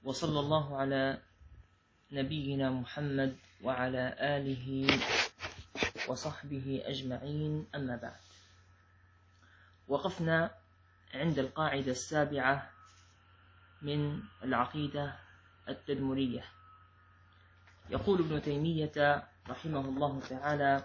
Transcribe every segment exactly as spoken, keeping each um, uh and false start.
وصلى الله على نبينا محمد وعلى آله وصحبه أجمعين، أما بعد. وقفنا عند القاعدة السابعة من العقيدة التدمرية. يقول ابن تيمية رحمه الله تعالى: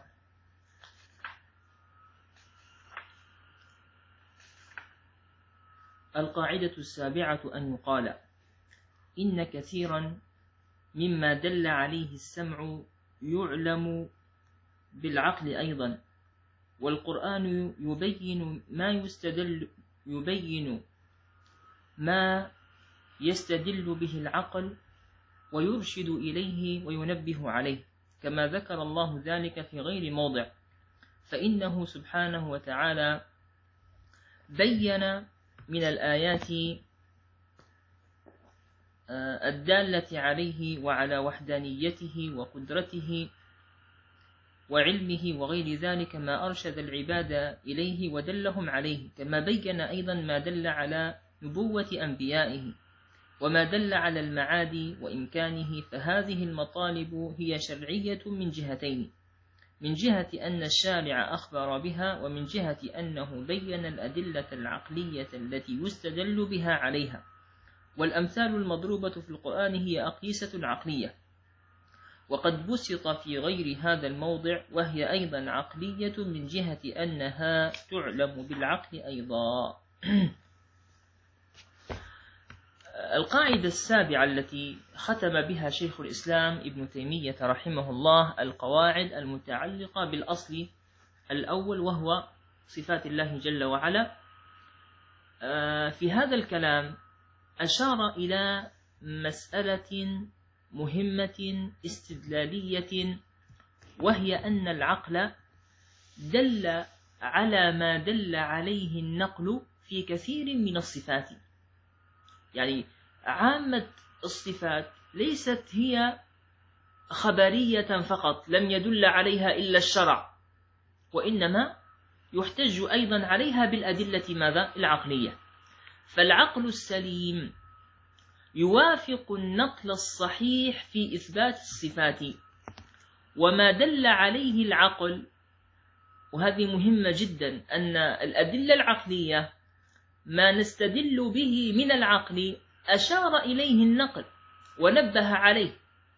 القاعدة السابعة أن يقال إن كثيرا مما دل عليه السمع يعلم بالعقل أيضا، والقرآن يبين ما يستدل يبين ما يستدل به العقل ويرشد إليه وينبه عليه، كما ذكر الله ذلك في غير موضع، فإنه سبحانه وتعالى بين من الآيات الدالة عليه وعلى وحدانيته وقدرته وعلمه وغير ذلك ما أرشد العباد إليه ودلهم عليه، كما بين أيضا ما دل على نبوة أنبيائه وما دل على المعاد وإمكانه. فهذه المطالب هي شرعية من جهتين: من جهة أن الشارع أخبر بها، ومن جهة أنه بين الأدلة العقلية التي يستدل بها عليها. والأمثال المضروبة في القرآن هي أقيسة عقلية، وقد بسط في غير هذا الموضع، وهي أيضا عقلية من جهة أنها تعلم بالعقل أيضا. القاعدة السابعة التي ختم بها شيخ الإسلام ابن تيمية رحمه الله القواعد المتعلقة بالأصل الأول، وهو صفات الله جل وعلا. في هذا الكلام أشار إلى مسألة مهمة استدلالية، وهي أن العقل دل على ما دل عليه النقل في كثير من الصفات. يعني عامة الصفات ليست هي خبرية فقط لم يدل عليها إلا الشرع، وإنما يحتج أيضا عليها بالأدلة ماذا؟ العقلية. فالعقل السليم يوافق النقل الصحيح في إثبات الصفات، وما دل عليه العقل، وهذه مهمة جدا، أن الأدلة العقلية ما نستدل به من العقل أشار إليه النقل ونبه عليه.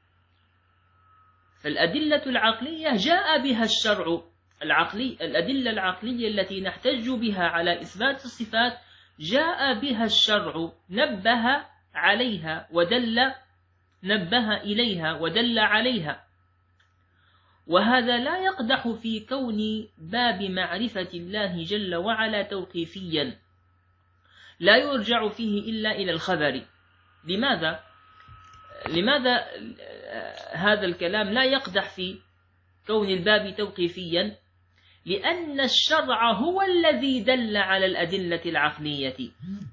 فالأدلة العقلية جاء بها الشرع العقلي، الأدلة العقلية التي نحتج بها على إثبات الصفات جاء بها الشرع، نبه عليها ودل نبه إليها ودل عليها. وهذا لا يقدح في كون باب معرفة الله جل وعلا توقيفيا لا يرجع فيه إلا إلى الخبر. لماذا؟ لماذا هذا الكلام لا يقدح في كون الباب توقيفيا؟ لأن الشرع هو الذي دل على الأدلة العقلية.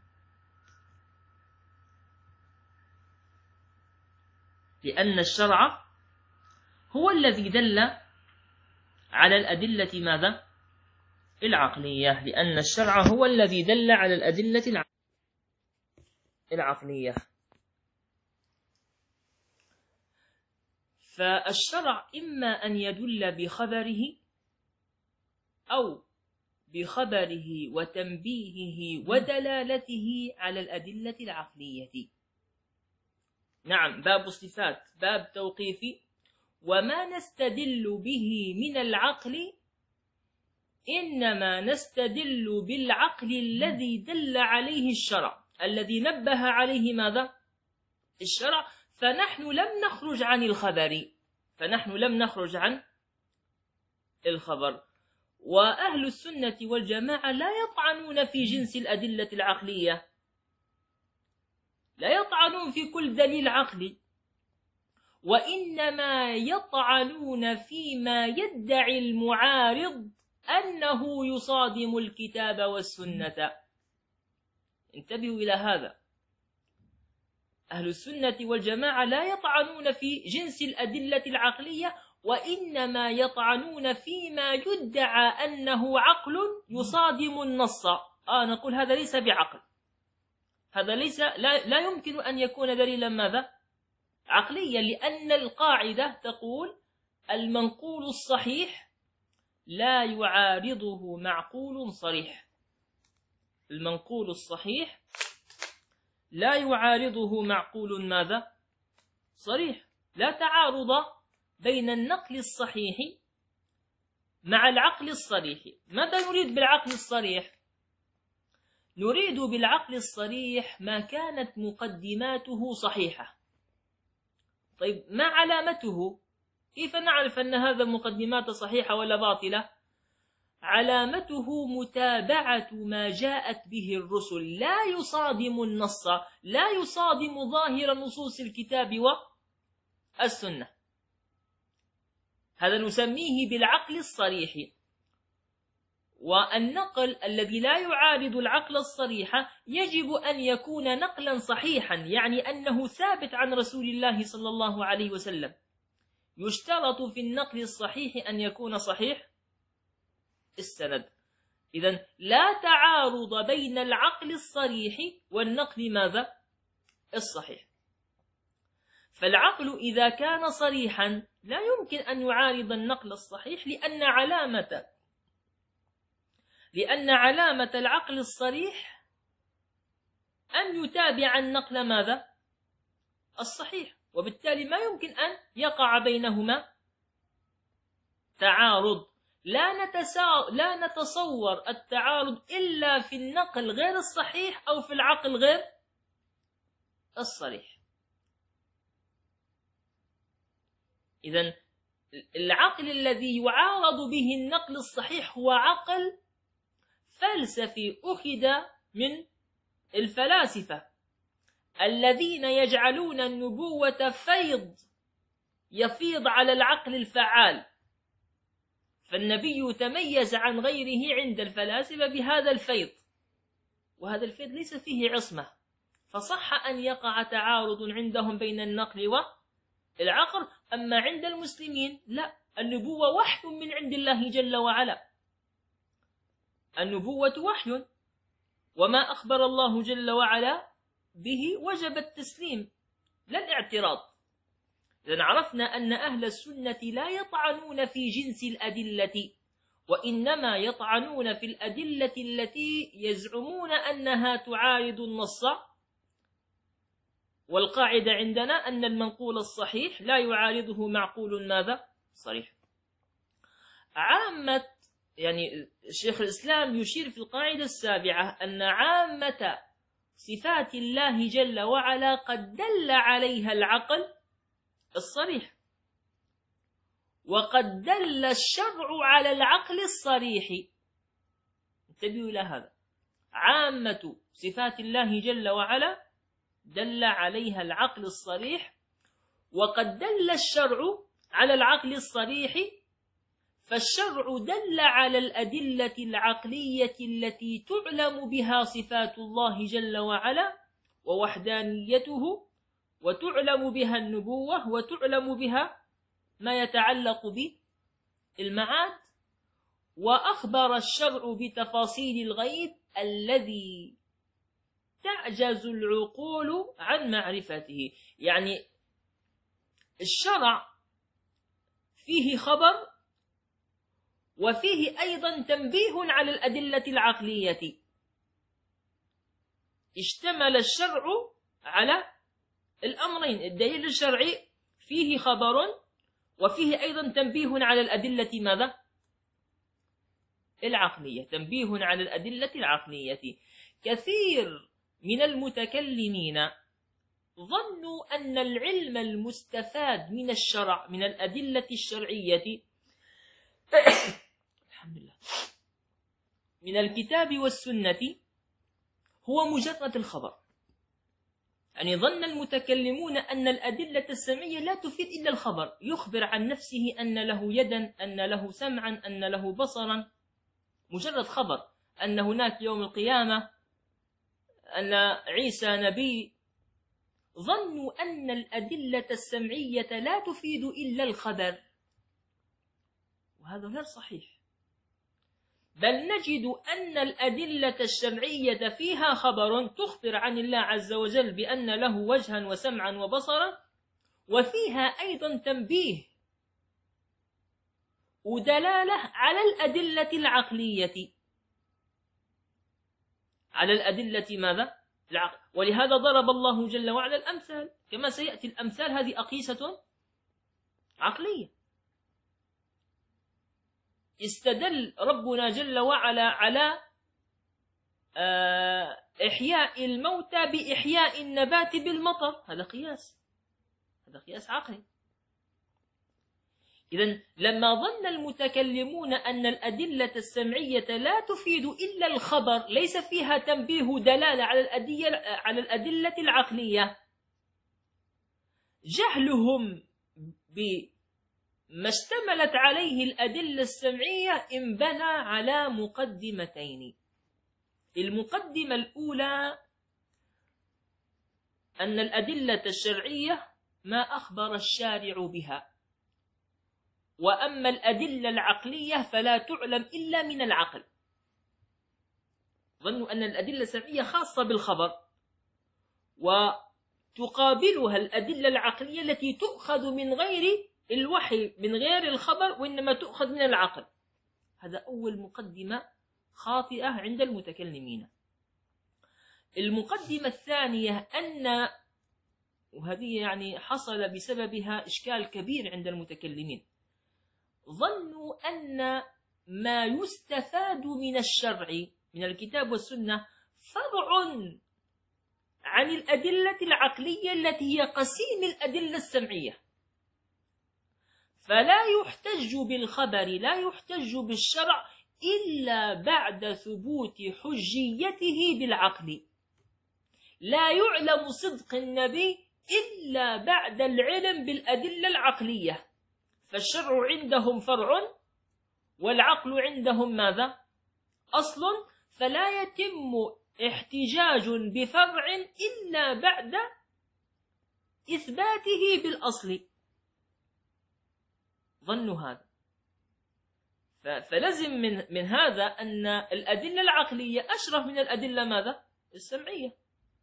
لأن الشرع هو الذي دل على الأدلة ماذا؟ العقلية. لأن الشرع هو الذي دل على الأدلة العقلية. فالشرع إما أن يدل بخبره أو بخبره وتنبيهه ودلالته على الأدلة العقلية. نعم، باب الصفات باب توقيفي، وما نستدل به من العقل إنما نستدل بالعقل الذي دل عليه الشرع، الذي نبه عليه ماذا؟ الشرع. فنحن لم نخرج عن الخبر فنحن لم نخرج عن الخبر. وأهل السنة والجماعة لا يطعنون في جنس الأدلة العقلية، لا يطعنون في كل دليل عقلي، وإنما يطعنون فيما يدعي المعارض أنه يصادم الكتاب والسنة. انتبهوا إلى هذا. أهل السنة والجماعة لا يطعنون في جنس الأدلة العقلية، وإنما يطعنون فيما يدعى أنه عقل يصادم النص. آه نقول هذا ليس بعقل، هذا ليس لا, لا يمكن أن يكون دليلا ماذا؟ عقليا، لأن القاعدة تقول المنقول الصحيح لا يعارضه معقول صريح. المنقول الصحيح لا يعارضه معقول ماذا؟ صريح. لا تعارض بين النقل الصحيح مع العقل الصريح. ماذا نريد بالعقل الصريح؟ نريد بالعقل الصريح ما كانت مقدماته صحيحة. طيب ما علامته؟ كيف نعرف أن هذا مقدمات صحيحة ولا باطلة؟ علامته متابعة ما جاءت به الرسل، لا يصادم النص، لا يصادم ظاهر نصوص الكتاب والسنة. هذا نسميه بالعقل الصريح. والنقل الذي لا يعارض العقل الصريح يجب أن يكون نقلا صحيحا، يعني أنه ثابت عن رسول الله صلى الله عليه وسلم. يشترط في النقل الصحيح أن يكون صحيح السند. إذن لا تعارض بين العقل الصريح والنقل ماذا؟ الصحيح. فالعقل إذا كان صريحا لا يمكن أن يعارض النقل الصحيح، لأن علامة لأن علامة العقل الصريح أن يتابع النقل ماذا؟ الصحيح، وبالتالي ما يمكن أن يقع بينهما تعارض. لا نتسا... لا نتصور التعارض إلا في النقل غير الصحيح أو في العقل غير الصريح. إذن العقل الذي يعارض به النقل الصحيح هو عقل فلسفي أخذ من الفلاسفة الذين يجعلون النبوة فيض يفيض على العقل الفعال. فالنبي تميز عن غيره عند الفلاسفة بهذا الفيض، وهذا الفيض ليس فيه عصمة، فصح أن يقع تعارض عندهم بين النقل والعقل. أما عند المسلمين لا، النبوة وحي من عند الله جل وعلا. النبوة وحي، وما أخبر الله جل وعلا به وجب التسليم لا الاعتراض. إذن عرفنا أن أهل السنة لا يطعنون في جنس الأدلة، وإنما يطعنون في الأدلة التي يزعمون أنها تعارض النص. والقاعدة عندنا أن المنقول الصحيح لا يعارضه معقول ماذا؟ صريح. عامة يعني الشيخ الإسلام يشير في القاعدة السابعة أن عامة صفات الله جل وعلا قد دل عليها العقل الصريح، وقد دل الشرع على العقل الصريح. انتبهوا إلى هذا، عامة صفات الله جل وعلا دل عليها العقل الصريح، وقد دل الشرع على العقل الصريح. فالشرع دل على الأدلة العقلية التي تعلم بها صفات الله جل وعلا ووحدانيته، وتعلم بها النبوة، وتعلم بها ما يتعلق بالمعاد. وأخبر الشرع بتفاصيل الغيب الذي تعجز العقول عن معرفته. يعني الشرع فيه خبر، وفيه أيضا تنبيه على الأدلة العقلية. اشتمل الشرع على الأمرين، الدليل الشرعي فيه خبر، وفيه أيضا تنبيه على الأدلة ماذا؟ العقلية. تنبيه على الأدلة العقلية. كثير من المتكلمين ظنوا أن العلم المستفاد من الشرع من الأدلة الشرعية الحمد لله من الكتاب والسنة هو مجرد الخبر. يعني ظن المتكلمون أن الأدلة السمعية لا تفيد إلا الخبر، يخبر عن نفسه أن له يدا، أن له سمعا، أن له بصرا، مجرد خبر، أن هناك يوم القيامة، أن عيسى نبي. ظنوا أن الأدلة السمعية لا تفيد إلا الخبر، وهذا غير صحيح. بل نجد أن الأدلة الشرعية فيها خبر تخبر عن الله عز وجل بأن له وجها وسمعا وبصرا، وفيها أيضا تنبيه ودلالة على الأدلة العقلية، على الأدلة ماذا؟ العقل. ولهذا ضرب الله جل وعلا الأمثال، كما سيأتي الأمثال هذه أقيسة عقلية. استدل ربنا جل وعلا على إحياء الموتى بإحياء النبات بالمطر، هذا قياس، هذا قياس عقلي. إذن لما ظن المتكلمون أن الأدلة السمعية لا تفيد إلا الخبر، ليس فيها تنبيه دلالة على الأدلة, على الأدلة العقلية، جهلهم بما اشتملت عليه الأدلة السمعية انبنى على مقدمتين. المقدمة الأولى أن الأدلة الشرعية ما أخبر الشارع بها، وأما الأدلة العقلية فلا تعلم إلا من العقل. ظنوا أن الأدلة السمعية خاصة بالخبر، وتقابلها الأدلة العقلية التي تؤخذ من غير الوحي، من غير الخبر، وإنما تؤخذ من العقل. هذا أول مقدمة خاطئة عند المتكلمين. المقدمة الثانية أن، وهذه يعني حصل بسببها إشكال كبير عند المتكلمين، ظنوا أن ما يستفاد من الشرع من الكتاب والسنة فرع عن الأدلة العقلية التي هي قسيم الأدلة السمعية، فلا يحتج بالخبر، لا يحتج بالشرع إلا بعد ثبوت حجيته بالعقل. لا يعلم صدق النبي إلا بعد العلم بالأدلة العقلية. فالشرع عندهم فرع والعقل عندهم ماذا؟ أصل، فلا يتم احتجاج بفرع إلا بعد إثباته بالأصل. ظنوا هذا، فلزم من, من هذا أن الأدلة العقلية أشرف من الأدلة ماذا؟ السمعية،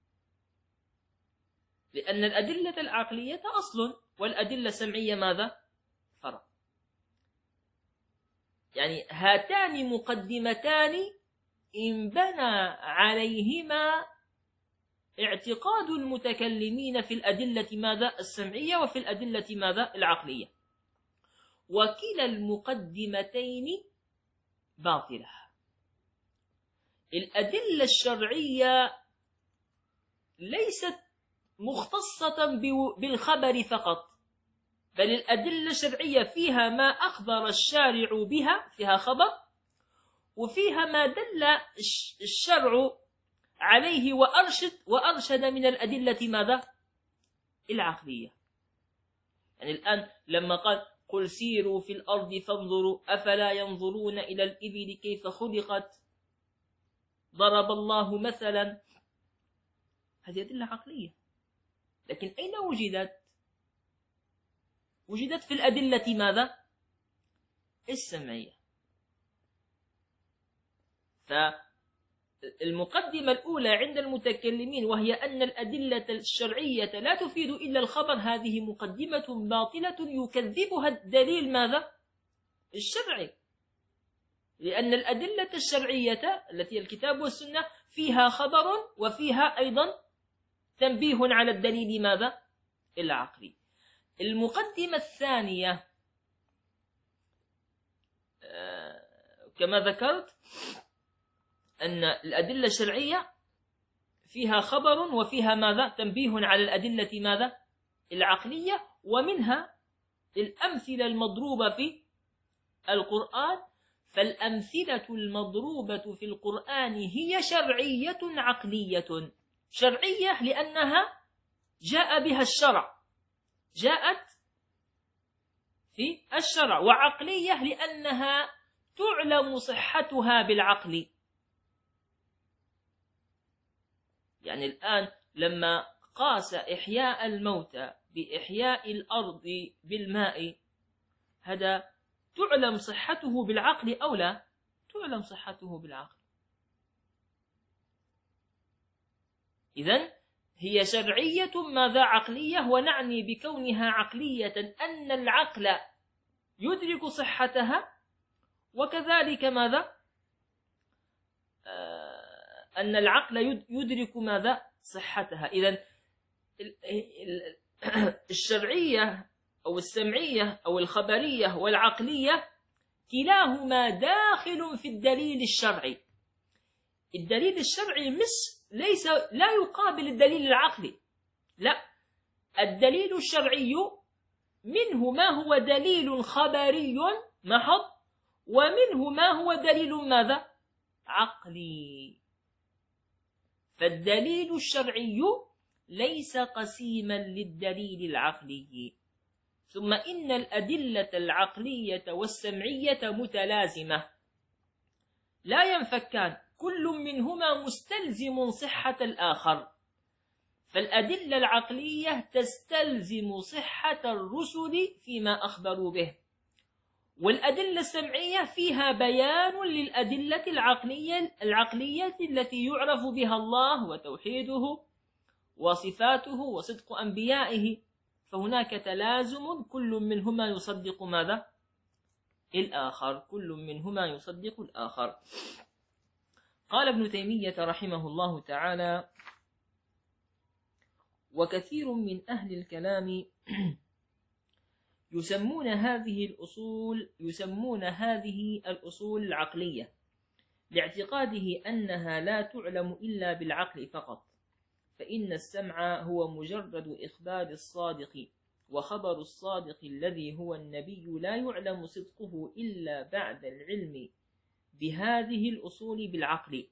لأن الأدلة العقلية أصل والأدلة السمعية ماذا؟ فرع. يعني هاتان مقدمتان انبنى عليهما اعتقاد المتكلمين في الأدلة ماذا؟ السمعية، وفي الأدلة ماذا؟ العقلية. وكلا المقدمتين باطلة. الأدلة الشرعية ليست مختصة بالخبر فقط، بل الأدلة الشرعية فيها ما أخبر الشارع بها، فيها خبر، وفيها ما دل الشرع عليه وأرشد وأرشد من الأدلة ماذا؟ العقلية. يعني الآن لما قال قل سيروا في الأرض فانظروا أفلا ينظرون إلى الإبل كيف خلقت، ضرب الله مثلا، هذه أدلة عقلية، لكن أين وجدت؟ وجدت في الأدلة ماذا؟ السمعية. فالمقدمة الأولى عند المتكلمين وهي أن الأدلة الشرعية لا تفيد إلا الخبر، هذه مقدمة باطلة يكذبها الدليل ماذا؟ الشرعي، لأن الأدلة الشرعية التي هي الكتاب والسنة فيها خبر وفيها أيضا تنبيه على الدليل ماذا؟ العقلي. المقدمة الثانية كما ذكرت أن الأدلة الشرعية فيها خبر وفيها ماذا؟ تنبيه على الأدلة ماذا؟ العقلية، ومنها الأمثلة المضروبة في القرآن. فالأمثلة المضروبة في القرآن هي شرعية عقلية. شرعية لأنها جاء بها الشرع، جاءت في الشرع، وعقلية لأنها تعلم صحتها بالعقل. يعني الآن لما قاس إحياء الموتى بإحياء الأرض بالماء، هذا تعلم صحته بالعقل أو لا؟ تعلم صحته بالعقل. إذن هي شرعية ماذا؟ عقلية، ونعني بكونها عقلية أن العقل يدرك صحتها، وكذلك ماذا؟ آه أن العقل يدرك ماذا؟ صحتها. إذن الشرعية أو السمعية أو الخبرية والعقلية كلاهما داخل في الدليل الشرعي. الدليل الشرعي مش ليس لا يقابل الدليل العقلي، لا، الدليل الشرعي منه ما هو دليل خبري محض، ومنه ما هو دليل ماذا؟ عقلي. فالدليل الشرعي ليس قسيما للدليل العقلي. ثم إن الأدلة العقلية والسمعية متلازمة لا ينفكان، كل منهما مستلزم صحة الآخر. فالأدلة العقلية تستلزم صحة الرسل فيما أخبروا به، والأدلة السمعية فيها بيان للأدلة العقلية العقلية التي يعرف بها الله وتوحيده وصفاته وصدق أنبيائه. فهناك تلازم، كل منهما يصدق ماذا؟ الآخر، كل منهما يصدق الآخر. قال ابن تيمية رحمه الله تعالى: وكثير من أهل الكلام يسمون هذه الأصول يسمون هذه الأصول العقلية لاعتقاده أنها لا تعلم إلا بالعقل فقط، فإن السمع هو مجرد إخبار الصادق، وخبر الصادق الذي هو النبي لا يعلم صدقه إلا بعد العلم بهذه الأصول بالعقل.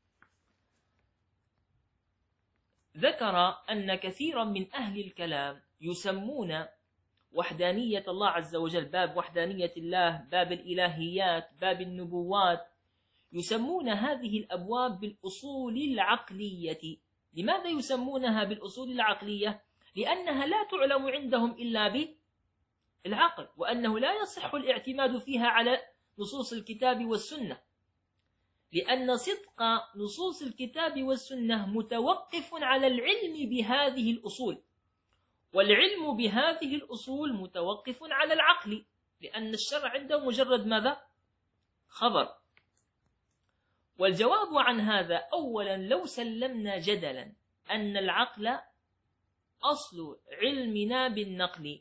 ذكر أن كثيرا من أهل الكلام يسمون وحدانية الله عز وجل، باب وحدانية الله، باب الإلهيات، باب النبوات، يسمون هذه الأبواب بالأصول العقلية. لماذا يسمونها بالأصول العقلية؟ لأنها لا تعلم عندهم إلا بالعقل، وأنه لا يصح الاعتماد فيها على نصوص الكتاب والسنة، لأن صدق نصوص الكتاب والسنة متوقف على العلم بهذه الأصول، والعلم بهذه الأصول متوقف على العقل، لأن الشرع عنده مجرد ماذا؟ خبر. والجواب عن هذا: أولا، لو سلمنا جدلا أن العقل أصل علمنا بالنقل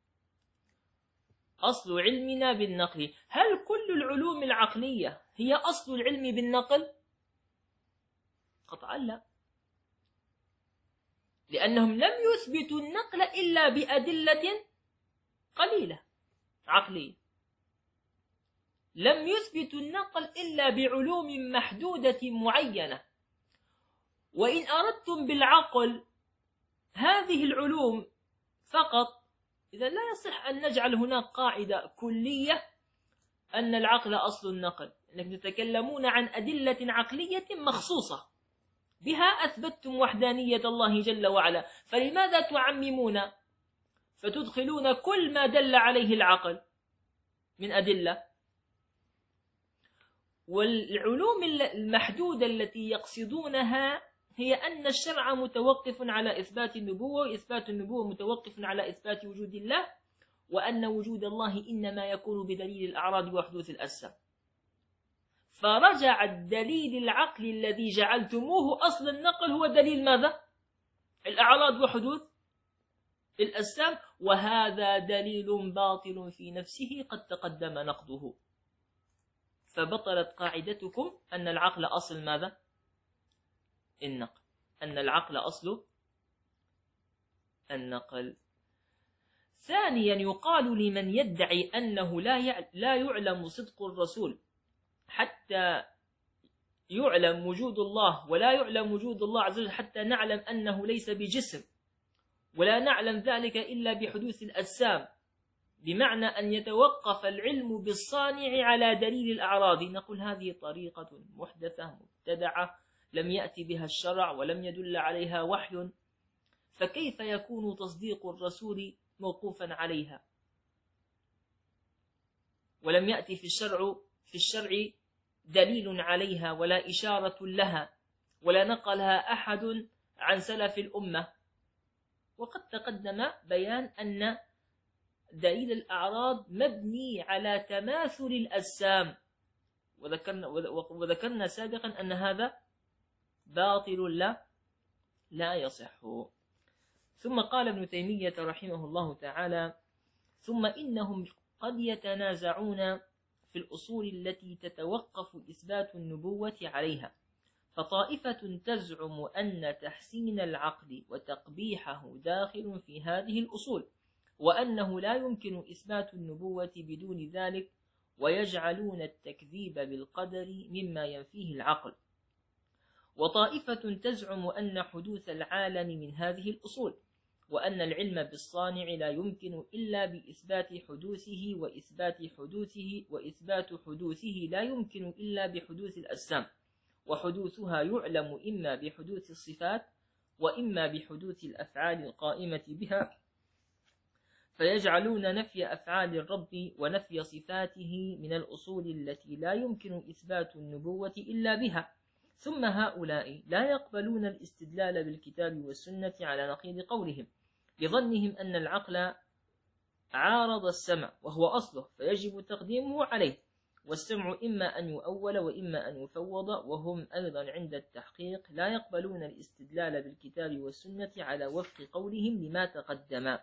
أصل علمنا بالنقل هل كل العلوم العقلية هي أصل العلم بالنقل؟ قطعا لا، لأنهم لم يثبتوا النقل إلا بأدلة قليلة عقلية، لم يثبتوا النقل إلا بعلوم محدودة معينة. وإن أردتم بالعقل هذه العلوم فقط، إذا لا يصح أن نجعل هناك قاعدة كلية أن العقل أصل النقل، أنكم تتكلمون عن أدلة عقلية مخصوصة بها أثبتتم وحدانية الله جل وعلا، فلماذا تعممون فتدخلون كل ما دل عليه العقل من أدلة؟ والعلوم المحدودة التي يقصدونها هي أن الشرع متوقف على إثبات النبوة، وإثبات النبوة متوقف على إثبات وجود الله، وأن وجود الله إنما يكون بدليل الأعراض وحدوث الأجسام. فرجع الدليل العقلي الذي جعلتموه أصل النقل هو دليل ماذا؟ الأعراض وحدوث الأجسام، وهذا دليل باطل في نفسه قد تقدم نقضه. فبطلت قاعدتكم أن العقل أصل ماذا؟ النقل، أن العقل أصل النقل. ثانيا، يقال لمن يدعي أنه لا يعلم صدق الرسول حتى يعلم وجود الله، ولا يعلم وجود الله عز وجل حتى نعلم أنه ليس بجسم، ولا نعلم ذلك إلا بحدوث الأجسام، بمعنى أن يتوقف العلم بالصانع على دليل الأعراض. نقول هذه طريقة محدثة مبتدعة لم يأتي بها الشرع ولم يدل عليها وحي، فكيف يكون تصديق الرسول موقوفا عليها؟ ولم يأتي في الشرع في الشرع دليل عليها ولا إشارة لها ولا نقلها أحد عن سلف الأمة. وقد تقدم بيان أن دليل الأعراض مبني على تماثل الأجسام، وذكرنا, وذكرنا سابقا أن هذا باطل لا, لا يصح. ثم قال ابن تيمية رحمه الله تعالى: ثم إنهم قد يتنازعون في الأصول التي تتوقف إثبات النبوة عليها، فطائفة تزعم أن تحسين العقل وتقبيحه داخل في هذه الأصول، وأنه لا يمكن إثبات النبوة بدون ذلك، ويجعلون التكذيب بالقدر مما ينفيه العقل. وطائفة تزعم أن حدوث العالم من هذه الأصول، وأن العلم بالصانع لا يمكن إلا بإثبات حدوثه، وإثبات حدوثه وإثبات حدوثه لا يمكن إلا بحدوث الأجسام، وحدوثها يعلم إما بحدوث الصفات وإما بحدوث الأفعال القائمة بها، فيجعلون نفي أفعال الرب ونفي صفاته من الأصول التي لا يمكن إثبات النبوة إلا بها. ثم هؤلاء لا يقبلون الاستدلال بالكتاب والسنة على نقيض قولهم، لظنهم أن العقل عارض السمع وهو أصله فيجب تقديمه عليه، والسمع إما أن يؤول وإما أن يفوض، وهم أيضا عند التحقيق لا يقبلون الاستدلال بالكتاب والسنة على وفق قولهم لما تقدم.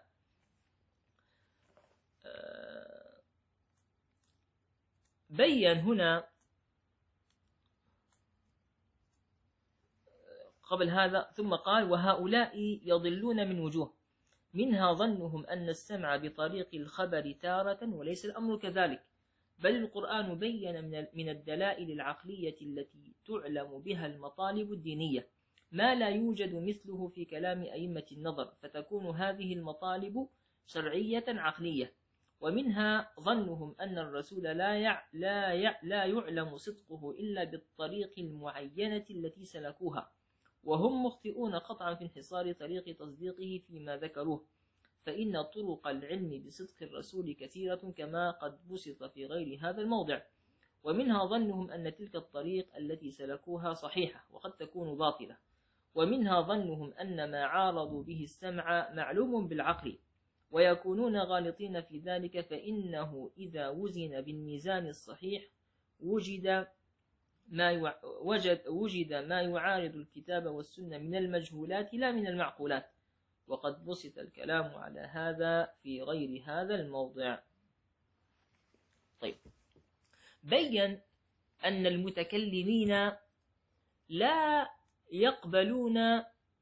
بين هنا قبل هذا ثم قال: وهؤلاء يضلون من وجوه، منها ظنهم أن السمع بطريق الخبر تارة، وليس الأمر كذلك، بل القرآن بين من الدلائل العقلية التي تعلم بها المطالب الدينية ما لا يوجد مثله في كلام أئمة النظر، فتكون هذه المطالب شرعية عقلية. ومنها ظنهم أن الرسول لا يع... لا, يع... لا يعلم صدقه إلا بالطريق المعينة التي سلكوها، وهم مخطئون قطعا في انحصار طريق تصديقه فيما ذكروه، فإن طرق العلم بصدق الرسول كثيرة كما قد بسط في غير هذا الموضع. ومنها ظنهم أن تلك الطريق التي سلكوها صحيحة وقد تكون باطلة. ومنها ظنهم أن ما عارضوا به السمع معلوم بالعقل، ويكونون غالطين في ذلك، فإنه إذا وزن بالميزان الصحيح وجد ما وجد, وجد ما يعارض الكتاب والسنة من المجهولات لا من المعقولات، وقد بسط الكلام على هذا في غير هذا الموضع. طيب، بين أن المتكلمين لا يقبلون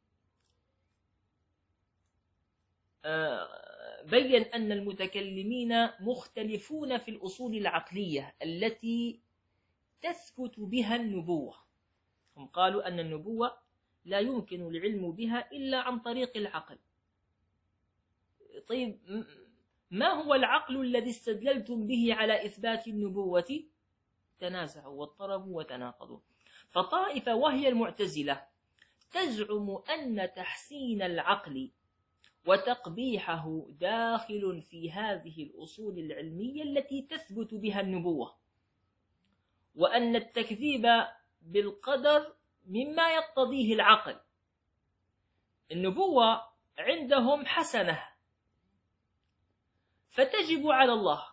بين أن المتكلمين مختلفون في الأصول العقلية التي تثبت بها النبوة. هم قالوا أن النبوة لا يمكن العلم بها إلا عن طريق العقل. طيب، ما هو العقل الذي استدللتم به على إثبات النبوة؟ تنازعوا واضطربوا وتناقضوا. فطائفة وهي المعتزلة تزعم أن تحسين العقل وتقبيحه داخل في هذه الأصول العلمية التي تثبت بها النبوة، وأن التكذيب بالقدر مما يقتضيه العقل. النبوة عندهم حسنة فتجب على الله،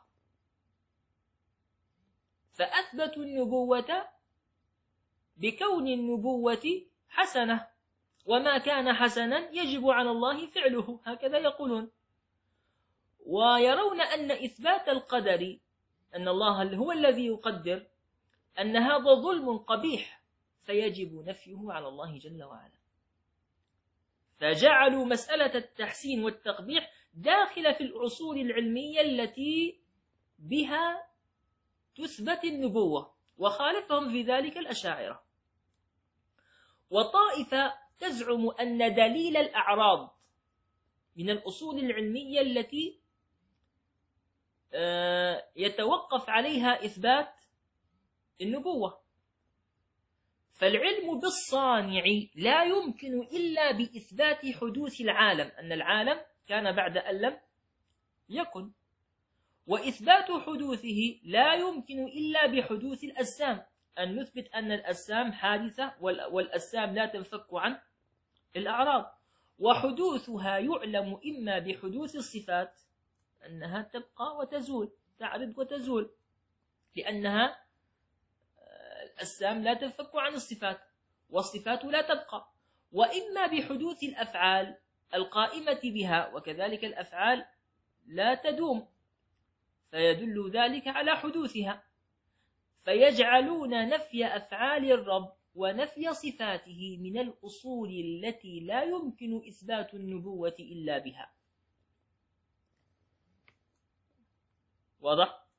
فأثبتوا النبوة بكون النبوة حسنة، وما كان حسنا يجب على الله فعله، هكذا يقولون. ويرون أن إثبات القدر، أن الله هو الذي يقدر، أن هذا ظلم قبيح فيجب نفيه على الله جل وعلا. فجعلوا مسألة التحسين والتقبيح داخل في الأصول العلمية التي بها تثبت النبوة، وخالفهم في ذلك الأشاعرة. وطائفة تزعم أن دليل الأعراض من الأصول العلمية التي يتوقف عليها إثبات النبوة، فالعلم بالصانع لا يمكن إلا بإثبات حدوث العالم، أن العالم كان بعد أن لم يكن، وإثبات حدوثه لا يمكن إلا بحدوث الأجسام، أن نثبت أن الأجسام حادثة والأجسام لا تنفك عن الأعراض، وحدوثها يعلم إما بحدوث الصفات أنها تبقى وتزول، تعرض وتزول، لأنها الأجسام لا تنفك عن الصفات والصفات لا تبقى، وإما بحدوث الأفعال القائمة بها، وكذلك الأفعال لا تدوم، فيدل ذلك على حدوثها، فيجعلون نفي أفعال الرب ونفي صفاته من الأصول التي لا يمكن إثبات النبوة إلا بها. واضح؟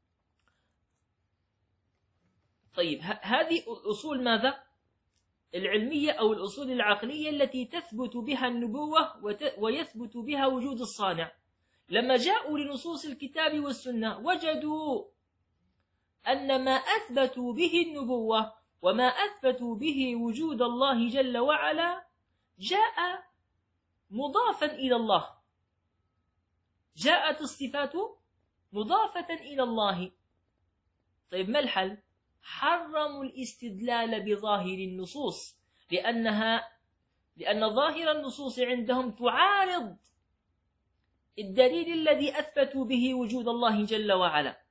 طيب هذه الأصول ماذا؟ العلمية أو الأصول العقلية التي تثبت بها النبوة ويثبت بها وجود الصانع. لما جاءوا لنصوص الكتاب والسنة وجدوا أن ما أثبتوا به النبوة وما أثبتوا به وجود الله جل وعلا جاء مضافا إلى الله، جاءت الصفات مضافة إلى الله. طيب ما الحل؟ حرموا الاستدلال بظاهر النصوص، لأنها لأن ظاهر النصوص عندهم تعارض الدليل الذي أثبتوا به وجود الله جل وعلا،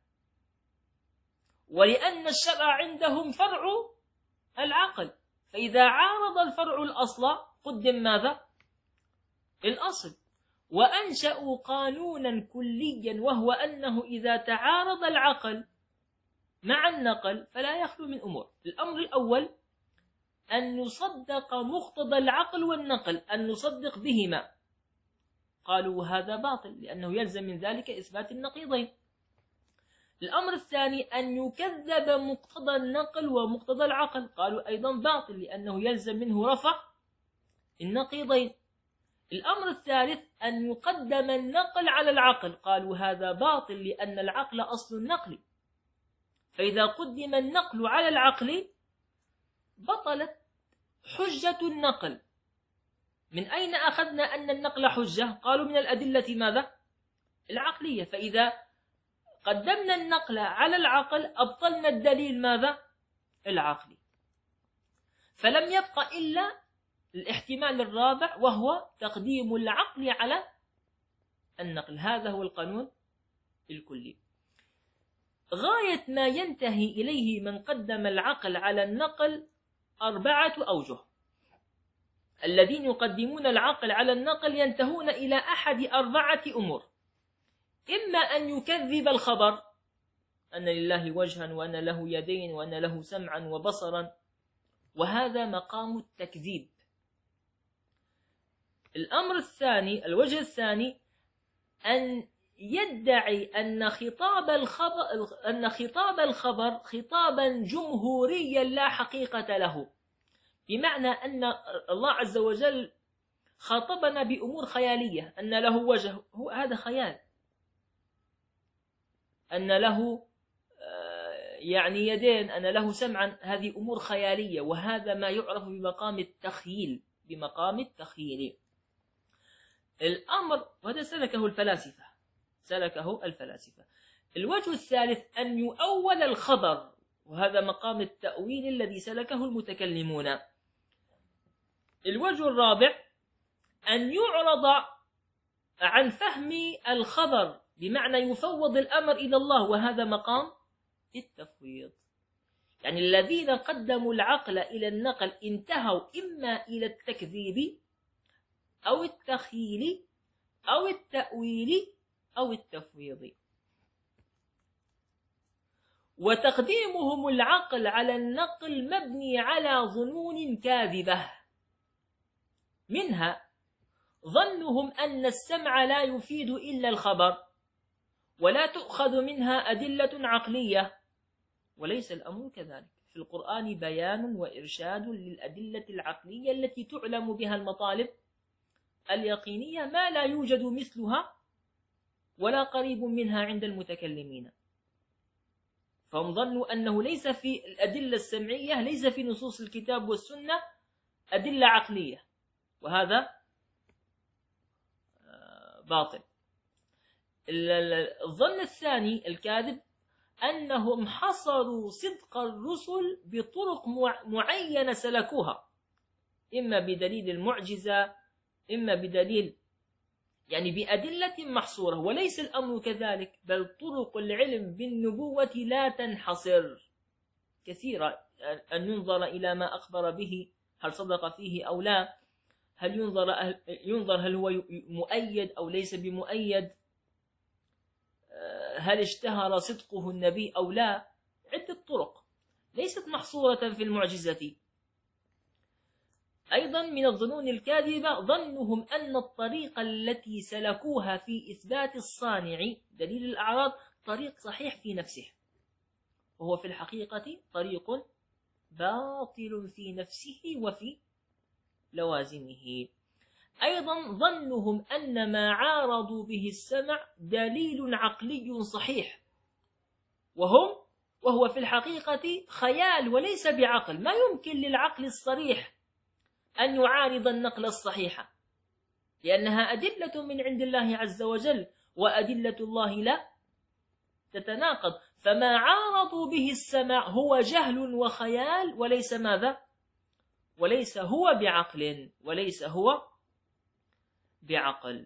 ولأن الشرع عندهم فرع العقل، فإذا عارض الفرع الأصل قدم ماذا؟ الأصل، وأنشأوا قانونا كليا، وهو أنه إذا تعارض العقل مع النقل فلا يخلو من أمور. الأمر الأول أن نصدق مقتضى العقل والنقل، أن نصدق بهما. قالوا هذا باطل لأنه يلزم من ذلك إثبات النقيضين. الأمر الثاني أن يكذب مقتضى النقل ومقتضى العقل، قالوا أيضا باطل لأنه يلزم منه رفع النقيضين. الأمر الثالث أن يقدم النقل على العقل، قالوا هذا باطل لأن العقل أصل النقل، فإذا قدم النقل على العقل بطلت حجة النقل. من أين أخذنا أن النقل حجة؟ قالوا من الأدلة ماذا؟ العقلية، فإذا قدمنا النقل على العقل أبطلنا الدليل ماذا؟ العقلي، فلم يبق إلا الاحتمال الرابع وهو تقديم العقل على النقل. هذا هو القانون الكلي. غاية ما ينتهي إليه من قدم العقل على النقل أربعة أوجه. الذين يقدمون العقل على النقل ينتهون إلى أحد أربعة أمور: إما أن يكذب الخبر، أن لله وجها وأن له يدين وأن له سمعا وبصرا، وهذا مقام التكذيب. الأمر الثاني، الوجه الثاني، أن يدعي أن خطاب الخبر أن خطاب الخبر خطابا جمهوريا لا حقيقة له، بمعنى أن الله عز وجل خاطبنا بأمور خيالية، أن له وجه، هو هذا خيال، أن له يعني يدين، أن له سمعا، هذه أمور خيالية، وهذا ما يعرف بمقام التخييل بمقام التخييل. الأمر وهذا سلكه الفلاسفة سلكه الفلاسفة. الوجه الثالث أن يؤول الخبر، وهذا مقام التأويل الذي سلكه المتكلمون. الوجه الرابع أن يعرض عن فهم الخبر، بمعنى يفوض الأمر إلى الله، وهذا مقام التفويض. يعني الذين قدموا العقل إلى النقل انتهوا إما إلى التكذيب أو التخييل أو التأويل أو التفويض. وتقديمهم العقل على النقل مبني على ظنون كاذبة، منها ظنهم أن السمع لا يفيد إلا الخبر ولا تؤخذ منها أدلة عقلية، وليس الأمر كذلك. في القرآن بيان وإرشاد للأدلة العقلية التي تعلم بها المطالب اليقينية ما لا يوجد مثلها ولا قريب منها عند المتكلمين. فهم ظنوا أنه ليس في الأدلة السمعية، ليس في نصوص الكتاب والسنة أدلة عقلية، وهذا باطل. الظن الثاني الكاذب أنهم حصروا صدق الرسل بطرق معينة سلكوها، إما بدليل المعجزة، إما بدليل يعني بأدلة محصورة، وليس الأمر كذلك، بل طرق العلم بالنبوة لا تنحصر، كثيرة، أن ينظر إلى ما أخبر به هل صدق فيه أو لا، هل ينظر ينظر هل هو مؤيد أو ليس بمؤيد، هل اشتهر صدقه النبي أو لا، عدة طرق ليست محصورة في المعجزة. أيضا من الظنون الكاذبة ظنهم أن الطريقة التي سلكوها في إثبات الصانع دليل الأعراض طريق صحيح في نفسه، وهو في الحقيقة طريق باطل في نفسه وفي لوازمه. أيضا ظنهم أن ما عارضوا به السمع دليل عقلي صحيح، وهم وهو في الحقيقة خيال وليس بعقل، ما يمكن للعقل الصريح أن يعارض النقل الصحيح، لأنها أدلة من عند الله عز وجل، وأدلة الله لا تتناقض، فما عارضوا به السمع هو جهل وخيال وليس ماذا؟ وليس هو بعقل، وليس هو بعقل.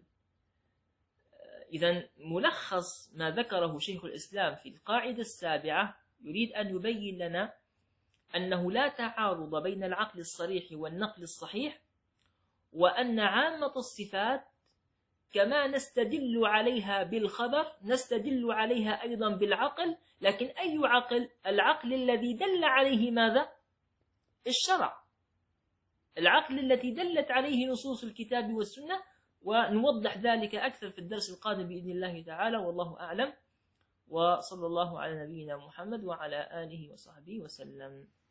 إذن ملخص ما ذكره شيخ الإسلام في القاعدة السابعة يريد أن يبين لنا أنه لا تعارض بين العقل الصريح والنقل الصحيح، وأن عامة الصفات كما نستدل عليها بالخبر نستدل عليها أيضا بالعقل، لكن أي عقل؟ العقل الذي دل عليه ماذا؟ الشرع، العقل التي دلت عليه نصوص الكتاب والسنة، ونوضح ذلك أكثر في الدرس القادم بإذن الله تعالى، والله أعلم، وصلى الله على نبينا محمد وعلى آله وصحبه وسلم.